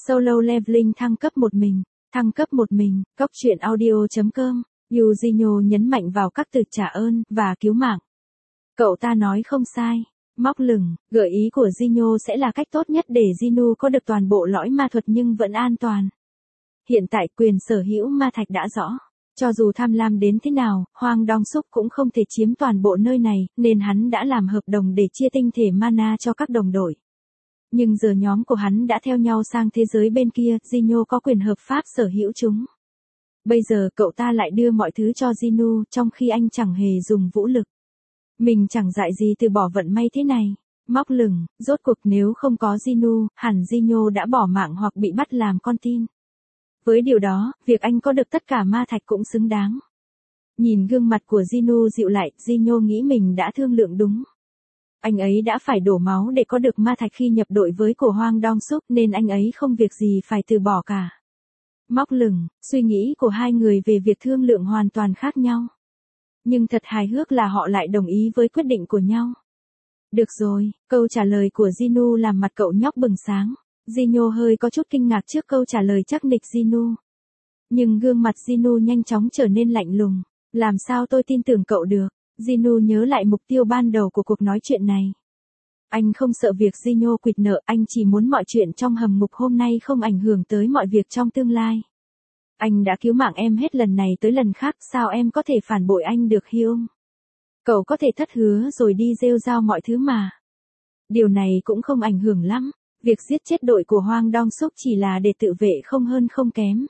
Solo Leveling thăng cấp một mình. Thăng cấp một mình, Cốc truyện audio.com. Yujinho nhấn mạnh vào các từ trả ơn và cứu mạng. Cậu ta nói không sai. Móc lửng, gợi ý của Jinho sẽ là cách tốt nhất để Jinnu có được toàn bộ lõi ma thuật nhưng vẫn an toàn. Hiện tại quyền sở hữu ma thạch đã rõ. Cho dù tham lam đến thế nào, Hwang Dong-suk cũng không thể chiếm toàn bộ nơi này, nên hắn đã làm hợp đồng để chia tinh thể mana cho các đồng đội. Nhưng giờ nhóm của hắn đã theo nhau sang thế giới bên kia, Jinho có quyền hợp pháp sở hữu chúng. Bây giờ cậu ta lại đưa mọi thứ cho Jinnu, trong khi anh chẳng hề dùng vũ lực. Mình chẳng dại gì từ bỏ vận may thế này. Móc lửng, rốt cuộc nếu không có Jinnu, hẳn Jinho đã bỏ mạng hoặc bị bắt làm con tin. Với điều đó, việc anh có được tất cả ma thạch cũng xứng đáng. Nhìn gương mặt của Jinnu dịu lại, Jinho nghĩ mình đã thương lượng đúng. Anh ấy đã phải đổ máu để có được ma thạch khi nhập đội với của Hwang Dong-suk nên anh ấy không việc gì phải từ bỏ cả. Móc lửng, suy nghĩ của hai người về việc thương lượng hoàn toàn khác nhau. Nhưng thật hài hước là họ lại đồng ý với quyết định của nhau. Được rồi, câu trả lời của Jinnu làm mặt cậu nhóc bừng sáng. Jinho hơi có chút kinh ngạc trước câu trả lời chắc nịch Jinnu. Nhưng gương mặt Jinnu nhanh chóng trở nên lạnh lùng. Làm sao tôi tin tưởng cậu được? Jinnu nhớ lại mục tiêu ban đầu của cuộc nói chuyện này. Anh không sợ việc Jinho quỵt nợ, anh chỉ muốn mọi chuyện trong hầm ngục hôm nay không ảnh hưởng tới mọi việc trong tương lai. Anh đã cứu mạng em hết lần này tới lần khác, sao em có thể phản bội anh được Hyung? Cậu có thể thất hứa rồi đi rêu rao mọi thứ mà. Điều này cũng không ảnh hưởng lắm. Việc giết chết đội của Hwang Dong-suk chỉ là để tự vệ không hơn không kém.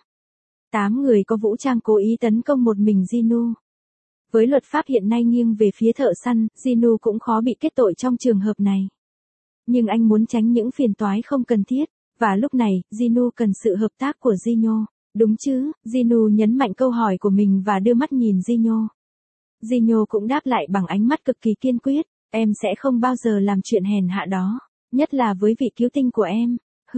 8 người có vũ trang cố ý tấn công một mình Jinnu. Với luật pháp hiện nay nghiêng về phía thợ săn, Jinnu cũng khó bị kết tội trong trường hợp này. Nhưng anh muốn tránh những phiền toái không cần thiết, và lúc này, Jinnu cần sự hợp tác của Jinho. Đúng chứ? Jinnu nhấn mạnh câu hỏi của mình và đưa mắt nhìn Jinho. Jinho cũng đáp lại bằng ánh mắt cực kỳ kiên quyết, em sẽ không bao giờ làm chuyện hèn hạ đó. Nhất là với vị cứu tinh của em.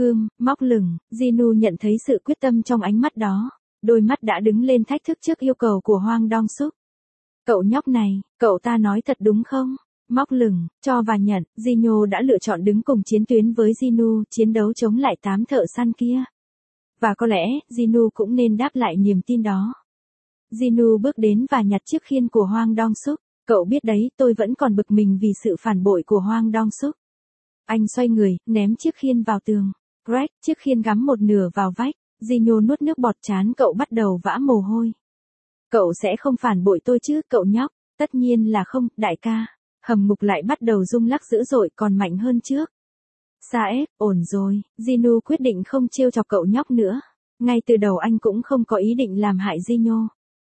Móc lửng, Jinnu nhận thấy sự quyết tâm trong ánh mắt đó. Đôi mắt đã đứng lên thách thức trước yêu cầu của Hwang Dong-suk. Cậu nhóc này, cậu ta nói thật đúng không? Móc lửng, cho và nhận, Jinho đã lựa chọn đứng cùng chiến tuyến với Jinnu, chiến đấu chống lại 8 thợ săn kia. Và có lẽ, Jinnu cũng nên đáp lại niềm tin đó. Jinnu bước đến và nhặt chiếc khiên của Hwang Dong-suk. Cậu biết đấy, tôi vẫn còn bực mình vì sự phản bội của Hwang Dong-suk. Anh xoay người, ném chiếc khiên vào tường. Greg, chiếc khiên gắm một nửa vào vách. Jinho nuốt nước bọt chán cậu bắt đầu vã mồ hôi. Cậu sẽ không phản bội tôi chứ, cậu nhóc? Tất nhiên là không, đại ca. Hầm ngục lại bắt đầu rung lắc dữ dội còn mạnh hơn trước. Sae, ổn rồi. Jinnu quyết định không trêu chọc cậu nhóc nữa. Ngay từ đầu anh cũng không có ý định làm hại Jinho.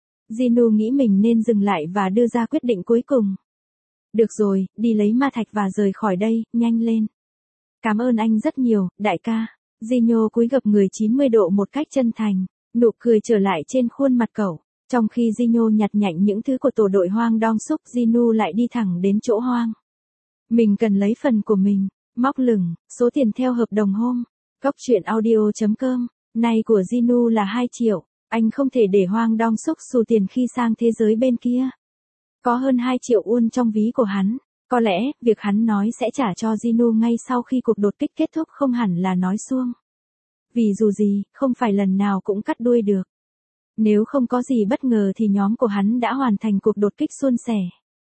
Jinnu nghĩ mình nên dừng lại và đưa ra quyết định cuối cùng. Được rồi, đi lấy ma thạch và rời khỏi đây, nhanh lên. Cảm ơn anh rất nhiều, đại ca. Jinho cúi gập người 90 độ một cách chân thành, nụ cười trở lại trên khuôn mặt cậu. Trong khi Jinho nhặt nhạnh những thứ của tổ đội Hwang Dong-suk, Jinnu lại đi thẳng đến chỗ Hwang. Mình cần lấy phần của mình. Móc lửng, số tiền theo hợp đồng hôm. Cốc truyện audio.com. Nay của Jinnu là 2 triệu. Anh không thể để Hwang Dong-suk xù tiền khi sang thế giới bên kia. Có hơn 2 triệu won trong ví của hắn. Có lẽ, việc hắn nói sẽ trả cho Jinnu ngay sau khi cuộc đột kích kết thúc không hẳn là nói suông. Vì dù gì, không phải lần nào cũng cắt đuôi được. Nếu không có gì bất ngờ thì nhóm của hắn đã hoàn thành cuộc đột kích suôn sẻ.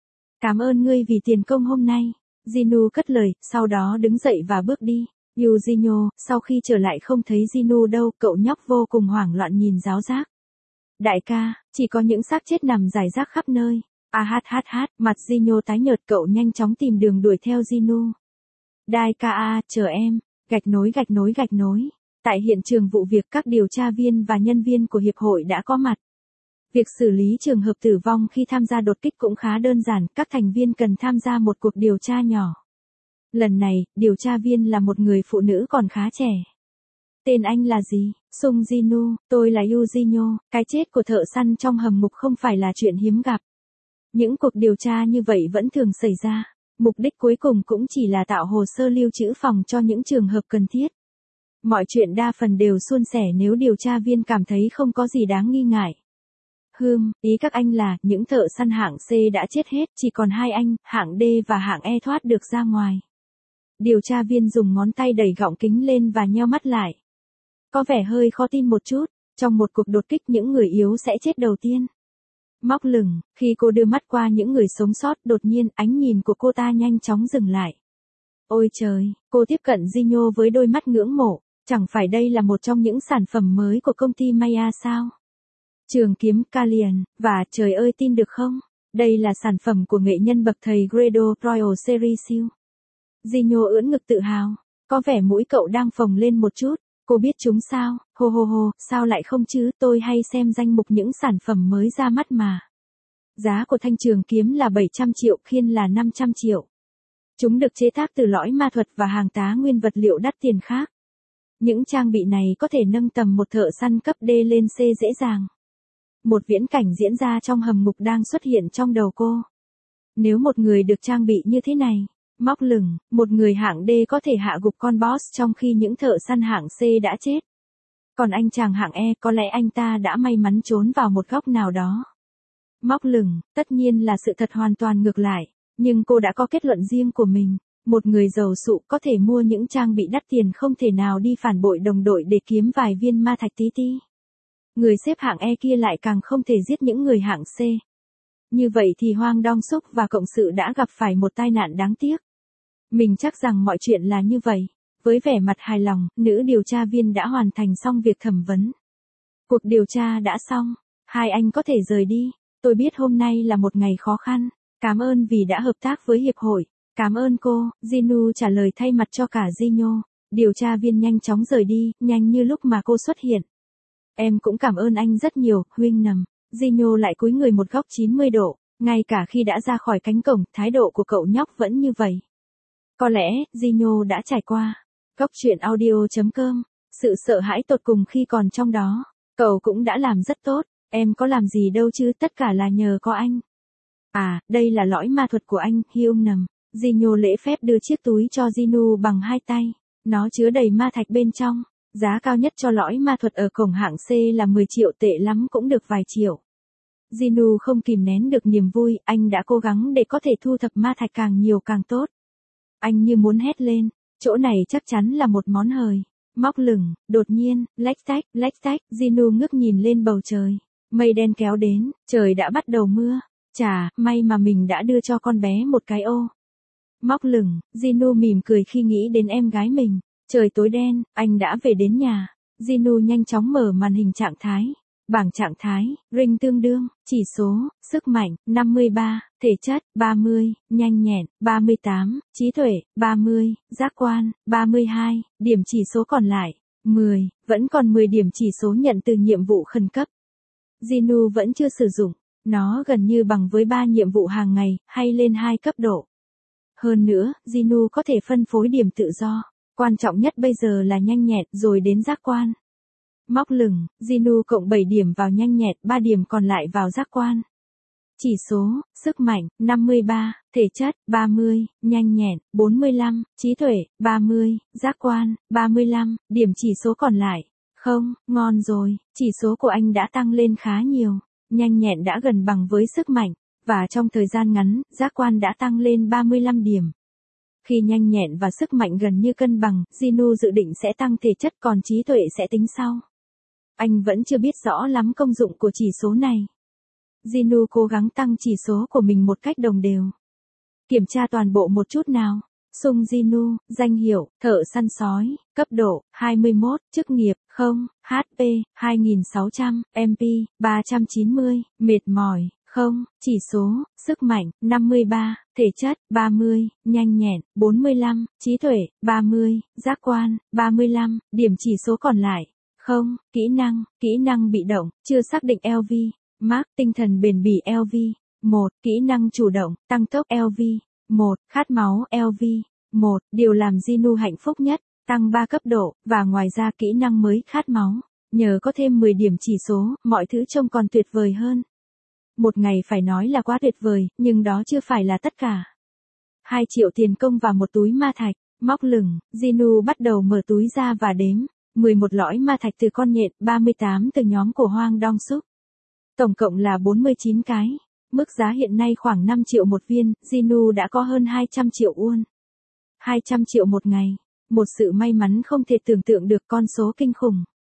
Cảm ơn ngươi vì tiền công hôm nay. Jinnu cất lời, sau đó đứng dậy và bước đi. Yujinho, sau khi trở lại không thấy Jinnu đâu, cậu nhóc vô cùng hoảng loạn nhìn ráo rác. Đại ca, chỉ có những xác chết nằm rải rác khắp nơi. Mặt Jinho tái nhợt, cậu nhanh chóng tìm đường đuổi theo Jinnu. Đại ca chờ em. Gạch nối. Tại hiện trường vụ việc, các điều tra viên và nhân viên của hiệp hội đã có mặt. Việc xử lý trường hợp tử vong khi tham gia đột kích cũng khá đơn giản, các thành viên cần tham gia một cuộc điều tra nhỏ. Lần này, điều tra viên là một người phụ nữ còn khá trẻ. Tên anh là gì? Sung Jinnu, tôi là Yujinho. Cái chết của thợ săn trong hầm ngục không phải là chuyện hiếm gặp. Những cuộc điều tra như vậy vẫn thường xảy ra. Mục đích cuối cùng cũng chỉ là tạo hồ sơ lưu trữ phòng cho những trường hợp cần thiết. Mọi chuyện đa phần đều suôn sẻ nếu điều tra viên cảm thấy không có gì đáng nghi ngại. Ý các anh là, những thợ săn hạng C đã chết hết, chỉ còn 2 anh, hạng D và hạng E thoát được ra ngoài. Điều tra viên dùng ngón tay đẩy gọng kính lên và nheo mắt lại. Có vẻ hơi khó tin một chút, trong một cuộc đột kích những người yếu sẽ chết đầu tiên. Móc lửng, khi cô đưa mắt qua những người sống sót, đột nhiên ánh nhìn của cô ta nhanh chóng dừng lại. Ôi trời, cô tiếp cận Gino với đôi mắt ngưỡng mộ, chẳng phải đây là một trong những sản phẩm mới của công ty Maya sao? Trường kiếm Kalian, và trời ơi tin được không? Đây là sản phẩm của nghệ nhân bậc thầy Gredo Royal Series siêu. Gino ưỡn ngực tự hào, có vẻ mũi cậu đang phồng lên một chút. Cô biết chúng sao, hô hô hô, sao lại không chứ, tôi hay xem danh mục những sản phẩm mới ra mắt mà. Giá của thanh trường kiếm là 700 triệu, khiên là 500 triệu. Chúng được chế tác từ lõi ma thuật và hàng tá nguyên vật liệu đắt tiền khác. Những trang bị này có thể nâng tầm một thợ săn cấp D lên C dễ dàng. Một viễn cảnh diễn ra trong hầm ngục đang xuất hiện trong đầu cô. Nếu một người được trang bị như thế này, móc lửng, một người hạng D có thể hạ gục con boss trong khi những thợ săn hạng C đã chết. Còn anh chàng hạng E có lẽ anh ta đã may mắn trốn vào một góc nào đó. Móc lửng, tất nhiên là sự thật hoàn toàn ngược lại, nhưng cô đã có kết luận riêng của mình. Một người giàu sụ có thể mua những trang bị đắt tiền không thể nào đi phản bội đồng đội để kiếm vài viên ma thạch tí ti. Người xếp hạng E kia lại càng không thể giết những người hạng C. Như vậy thì Hoang Dong Suk và cộng sự đã gặp phải một tai nạn đáng tiếc. Mình chắc rằng mọi chuyện là như vậy. Với vẻ mặt hài lòng, nữ điều tra viên đã hoàn thành xong việc thẩm vấn. Cuộc điều tra đã xong, hai anh có thể rời đi. Tôi biết hôm nay là một ngày khó khăn. Cảm ơn vì đã hợp tác với hiệp hội. Cảm ơn cô, Ginu trả lời thay mặt cho cả Gino. Điều tra viên nhanh chóng rời đi, nhanh như lúc mà cô xuất hiện. Em cũng cảm ơn anh rất nhiều, Huynh nằm. Gino lại cúi người một góc 90 độ, ngay cả khi đã ra khỏi cánh cổng, thái độ của cậu nhóc vẫn như vậy. Có lẽ, Gino đã trải qua. Góc truyện audio.com. Sự sợ hãi tột cùng khi còn trong đó. Cậu cũng đã làm rất tốt, em có làm gì đâu chứ, tất cả là nhờ có anh. À, đây là lõi ma thuật của anh, Hyung nằm. Gino lễ phép đưa chiếc túi cho Ginu bằng hai tay. Nó chứa đầy ma thạch bên trong. Giá cao nhất cho lõi ma thuật ở cổng hạng C là 10 triệu, tệ lắm cũng được vài triệu. Ginu không kìm nén được niềm vui, anh đã cố gắng để có thể thu thập ma thạch càng nhiều càng tốt. Anh như muốn hét lên, chỗ này chắc chắn là một món hời. Móc lửng, đột nhiên, lách tách, Ginu ngước nhìn lên bầu trời. Mây đen kéo đến, trời đã bắt đầu mưa. Chà, may mà mình đã đưa cho con bé một cái ô. Móc lửng, Ginu mỉm cười khi nghĩ đến em gái mình. Trời tối đen, anh đã về đến nhà. Ginu nhanh chóng mở màn hình trạng thái. Bảng trạng thái, ring tương đương, chỉ số, sức mạnh, 53, thể chất, 30, nhanh nhẹn, 38, trí tuệ, 30, giác quan, 32, điểm chỉ số còn lại, 10, vẫn còn 10 điểm chỉ số nhận từ nhiệm vụ khẩn cấp. Ginu vẫn chưa sử dụng, nó gần như bằng với 3 nhiệm vụ hàng ngày, hay lên 2 cấp độ. Hơn nữa, Ginu có thể phân phối điểm tự do. Quan trọng nhất bây giờ là nhanh nhẹn, rồi đến giác quan. Móc lửng, Ginu cộng 7 điểm vào nhanh nhẹn, 3 điểm còn lại vào giác quan. Chỉ số, sức mạnh, 53, thể chất, 30, nhanh nhẹn, 45, trí tuệ, 30, giác quan, 35, điểm chỉ số còn lại. Không, ngon rồi, chỉ số của anh đã tăng lên khá nhiều. Nhanh nhẹn đã gần bằng với sức mạnh, và trong thời gian ngắn, giác quan đã tăng lên 35 điểm. Khi nhanh nhẹn và sức mạnh gần như cân bằng, Ginu dự định sẽ tăng thể chất, còn trí tuệ sẽ tính sau. Anh vẫn chưa biết rõ lắm công dụng của chỉ số này. Ginu cố gắng tăng chỉ số của mình một cách đồng đều. Kiểm tra toàn bộ một chút nào. Sung Ginu, danh hiệu, thợ săn sói, cấp độ, 21, chức nghiệp, 0, HP, 2600, MP, 390, mệt mỏi, 0, chỉ số, sức mạnh, 53, thể chất, 30, nhanh nhẹn, 45, trí tuệ, 30, giác quan, 35, điểm chỉ số còn lại, 0, kỹ năng bị động, chưa xác định LV, Mark, tinh thần bền bỉ LV, 1, kỹ năng chủ động, tăng tốc LV, 1, khát máu LV, 1, điều làm Ginu hạnh phúc nhất, tăng 3 cấp độ, và ngoài ra kỹ năng mới khát máu. Nhờ có thêm 10 điểm chỉ số, mọi thứ trông còn tuyệt vời hơn. Một ngày phải nói là quá tuyệt vời, nhưng đó chưa phải là tất cả. 2 triệu tiền công và một túi ma thạch, móc lửng, Ginu bắt đầu mở túi ra và đếm. 11 lõi ma thạch từ con nhện, 38 từ nhóm của Hoang Dong Suk. Tổng cộng là 49 cái. Mức giá hiện nay khoảng 5 triệu một viên, Ginu đã có hơn 200 triệu won. 200 triệu một ngày. Một sự may mắn không thể tưởng tượng được, con số kinh khủng.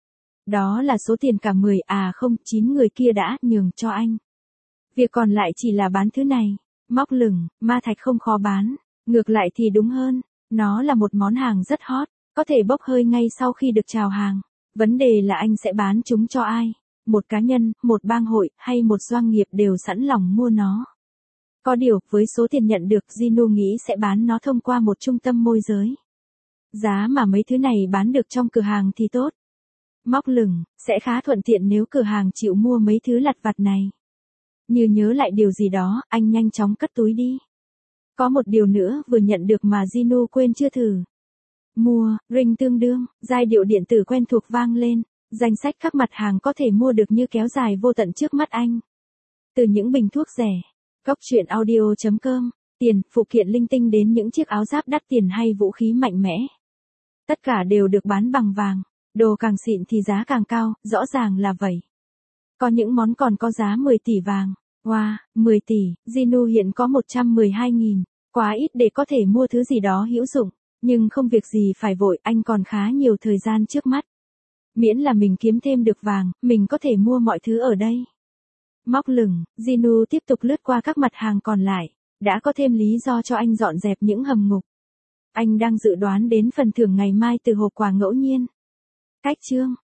Đó là số tiền cả 9 người kia đã nhường cho anh. Việc còn lại chỉ là bán thứ này. Móc lửng, ma thạch không khó bán. Ngược lại thì đúng hơn, nó là một món hàng rất hot, có thể bốc hơi ngay sau khi được chào hàng. Vấn đề là anh sẽ bán chúng cho ai? Một cá nhân, một bang hội, hay một doanh nghiệp đều sẵn lòng mua nó. Có điều, với số tiền nhận được, Gino nghĩ sẽ bán nó thông qua một trung tâm môi giới. Giá mà mấy thứ này bán được trong cửa hàng thì tốt. Móc lửng, sẽ khá thuận tiện nếu cửa hàng chịu mua mấy thứ lặt vặt này. Như nhớ lại điều gì đó, anh nhanh chóng cất túi đi. Có một điều nữa vừa nhận được mà Gino quên chưa thử. Mua, ring tương đương, giai điệu điện tử quen thuộc vang lên, danh sách các mặt hàng có thể mua được như kéo dài vô tận trước mắt anh. Từ những bình thuốc rẻ, cốc truyện audio.com, tiền, phụ kiện linh tinh đến những chiếc áo giáp đắt tiền hay vũ khí mạnh mẽ. Tất cả đều được bán bằng vàng, đồ càng xịn thì giá càng cao, rõ ràng là vậy. Có những món còn có giá 10 tỷ vàng. Wow, 10 tỷ, Gino hiện có 112.000, quá ít để có thể mua thứ gì đó hữu dụng, nhưng không việc gì phải vội, anh còn khá nhiều thời gian trước mắt. Miễn là mình kiếm thêm được vàng, mình có thể mua mọi thứ ở đây. Móc lửng, Gino tiếp tục lướt qua các mặt hàng còn lại, đã có thêm lý do cho anh dọn dẹp những hầm ngục. Anh đang dự đoán đến phần thưởng ngày mai từ hộp quà ngẫu nhiên. Cách chương